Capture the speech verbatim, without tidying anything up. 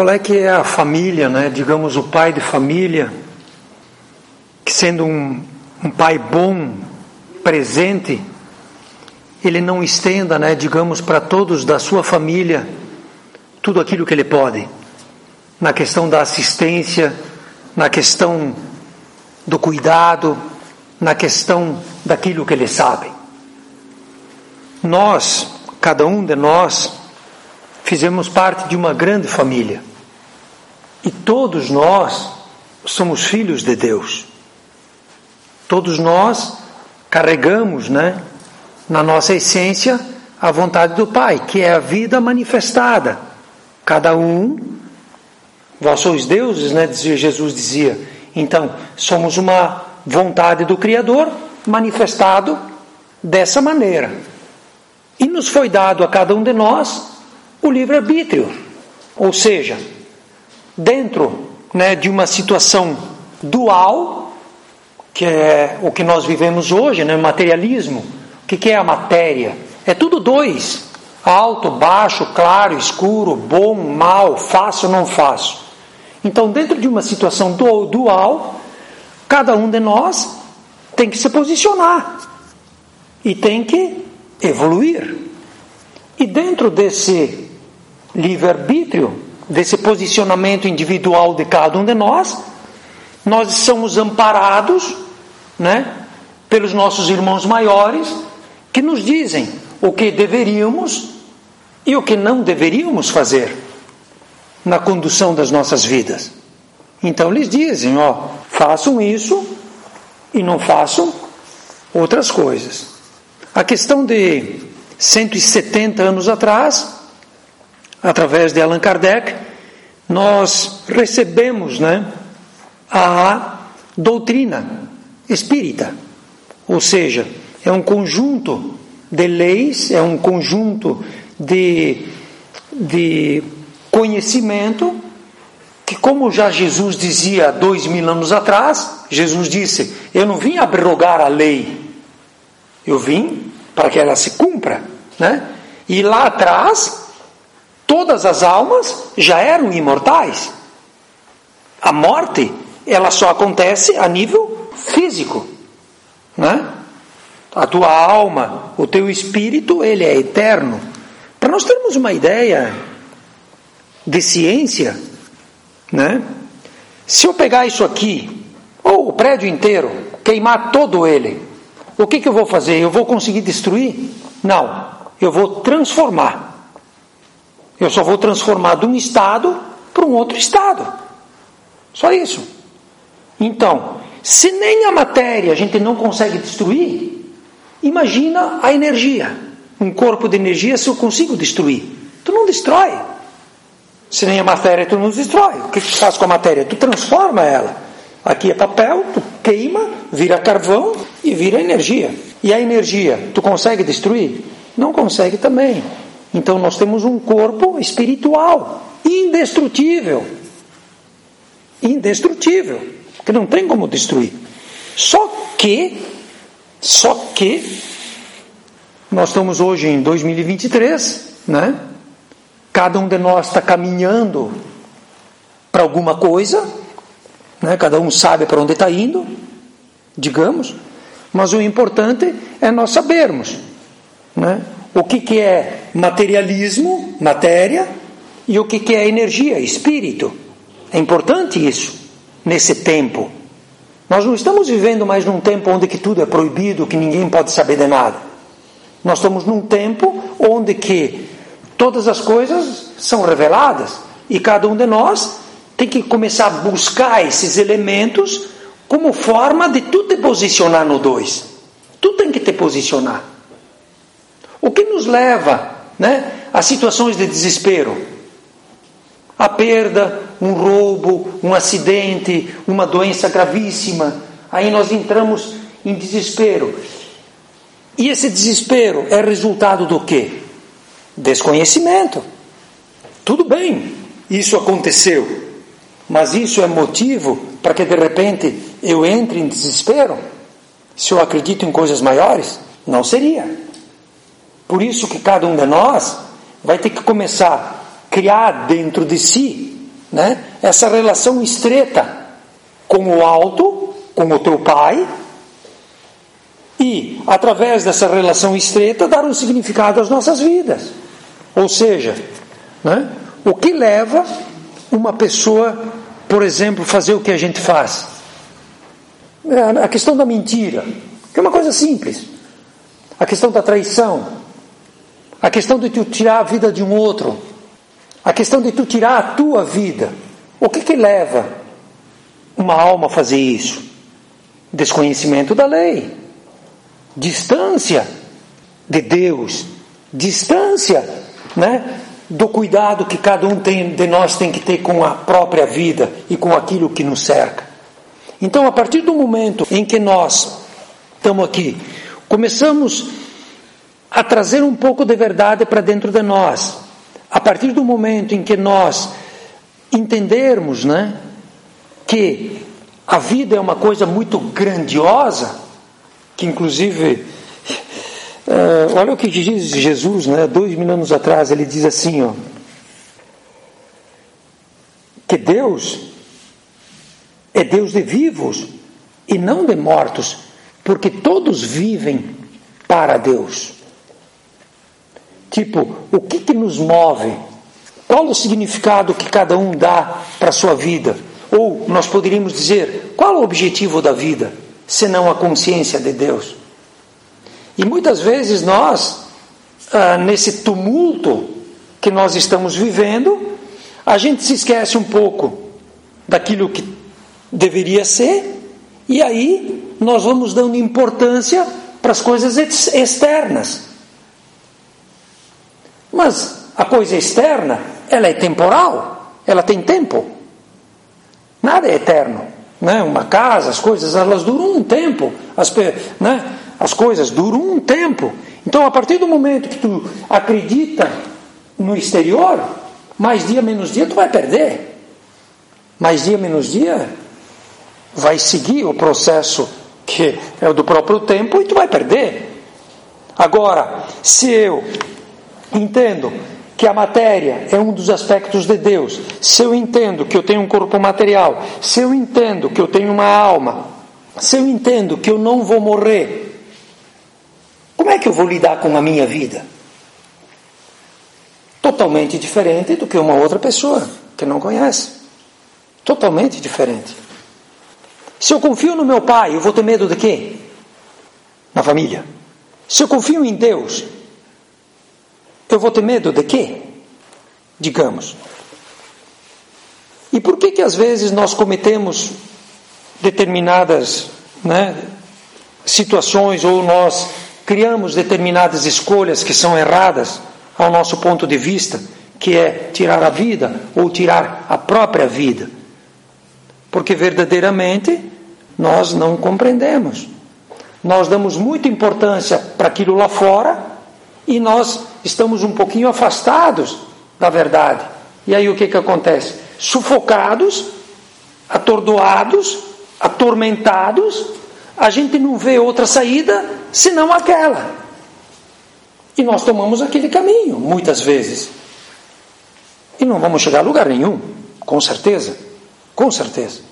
qual é que é a família, né? Digamos, o pai de família, que sendo um, um pai bom, presente, ele não estenda, né, digamos, para todos da sua família tudo aquilo que ele pode, na questão da assistência, na questão do cuidado, na questão daquilo que ele sabe. Nós, cada um de nós, fizemos parte de uma grande família. E todos nós somos filhos de Deus. Todos nós carregamos, né, na nossa essência, a vontade do Pai, que é a vida manifestada. Cada um, vós sois deuses, né, Jesus dizia. Então, somos uma vontade do Criador manifestado dessa maneira. E nos foi dado a cada um de nós o livre-arbítrio. Ou seja, dentro, né, de uma situação dual, que é o que nós vivemos hoje, né, materialismo. O que, que é a matéria? É tudo dois. Alto, baixo, claro, escuro, bom, mal, faço, não faço. Então, dentro de uma situação dual, cada um de nós tem que se posicionar e tem que evoluir. E dentro desse livre-arbítrio, desse posicionamento individual de cada um de nós, nós somos amparados, né, pelos nossos irmãos maiores, que nos dizem o que deveríamos e o que não deveríamos fazer na condução das nossas vidas. Então eles dizem, ó, façam isso e não façam outras coisas. A questão de cento e setenta anos atrás, através de Allan Kardec, nós recebemos, né, a doutrina espírita. Ou seja, é um conjunto de leis, é um conjunto de, de conhecimento que, como já Jesus dizia há dois mil anos atrás, Jesus disse, eu não vim abrogar a lei, eu vim para que ela se cumpra, né? E lá atrás, todas as almas já eram imortais. A morte, ela só acontece a nível físico, né? A tua alma, o teu espírito, ele é eterno. Para nós termos uma ideia de ciência, né? Se eu pegar isso aqui, ou o prédio inteiro, queimar todo ele, o que, que eu vou fazer? Eu vou conseguir destruir? Não, eu vou transformar. Eu só vou transformar de um estado para um outro estado. Só isso. Então, se nem a matéria a gente não consegue destruir, imagina a energia. Um corpo de energia, se eu consigo destruir, tu não destrói. Se nem a matéria tu não destrói, o que tu faz com a matéria? Tu transforma ela. Aqui é papel, tu queima, vira carvão e vira energia. E a energia, tu consegue destruir? Não consegue também. Então nós temos um corpo espiritual, indestrutível. Indestrutível, que não tem como destruir. Só que, só que, nós estamos hoje em dois mil e vinte e três, né? Cada um de nós está caminhando para alguma coisa, né? Cada um sabe para onde está indo, digamos, mas o importante é nós sabermos, né? O que, que é materialismo, matéria, e o que, que é energia, espírito. É importante isso, nesse tempo. Nós não estamos vivendo mais num tempo onde que tudo é proibido, que ninguém pode saber de nada. Nós estamos num tempo onde que todas as coisas são reveladas e cada um de nós tem que começar a buscar esses elementos como forma de tu te posicionar no dois. Tu tem que te posicionar. O que nos leva, né, a situações de desespero? A perda, um roubo, um acidente, uma doença gravíssima. Aí nós entramos em desespero. E esse desespero é resultado do quê? Desconhecimento. Tudo bem, isso aconteceu. Mas isso é motivo para que de repente eu entre em desespero? Se eu acredito em coisas maiores? Não seria. Por isso que cada um de nós vai ter que começar a criar dentro de si né? Essa relação estreita com o alto, com o teu pai, e através dessa relação estreita dar um significado às nossas vidas. Ou seja, né? O que leva uma pessoa, por exemplo, fazer o que a gente faz? A questão da mentira, que é uma coisa simples. A questão da traição, a questão de tu tirar a vida de um outro, a questão de tu tirar a tua vida. O que que leva uma alma a fazer isso? Desconhecimento da lei, distância de Deus, distância, né, do cuidado que cada um tem, de nós tem que ter com a própria vida e com aquilo que nos cerca. Então, a partir do momento em que nós estamos aqui, começamos a trazer um pouco de verdade para dentro de nós, a partir do momento em que nós entendermos, né, que a vida é uma coisa muito grandiosa, que inclusive, uh, olha o que diz Jesus, né, dois mil anos atrás, ele diz assim, ó, que Deus é Deus de vivos e não de mortos, porque todos vivem para Deus. Tipo, o que que nos move? Qual o significado que cada um dá para a sua vida? Ou nós poderíamos dizer, qual o objetivo da vida, senão a consciência de Deus? E muitas vezes nós, ah, nesse tumulto que nós estamos vivendo, a gente se esquece um pouco daquilo que deveria ser, e aí nós vamos dando importância para as coisas externas. Mas a coisa externa, ela é temporal, ela tem tempo. Nada é eterno, né? Uma casa, as coisas, elas duram um tempo, as, né? As coisas duram um tempo. Então, a partir do momento que tu acredita no exterior, mais dia, menos dia, tu vai perder. Mais dia, menos dia, vai seguir o processo que é o do próprio tempo e tu vai perder. Agora, se eu entendo que a matéria é um dos aspectos de Deus, se eu entendo que eu tenho um corpo material, se eu entendo que eu tenho uma alma, se eu entendo que eu não vou morrer, como é que eu vou lidar com a minha vida? Totalmente diferente do que uma outra pessoa que não conhece. Totalmente diferente. Se eu confio no meu pai, eu vou ter medo de quê? Na família. Se eu confio em Deus, eu vou ter medo de quê? Digamos. E por que que às vezes nós cometemos determinadas, né, situações, ou nós criamos determinadas escolhas que são erradas ao nosso ponto de vista, que é tirar a vida ou tirar a própria vida? Porque verdadeiramente nós não compreendemos. Nós damos muita importância para aquilo lá fora e nós estamos um pouquinho afastados da verdade. E aí o que que acontece? Sufocados, atordoados, atormentados, a gente não vê outra saída senão aquela. E nós tomamos aquele caminho, muitas vezes. E não vamos chegar a lugar nenhum, com certeza, com certeza.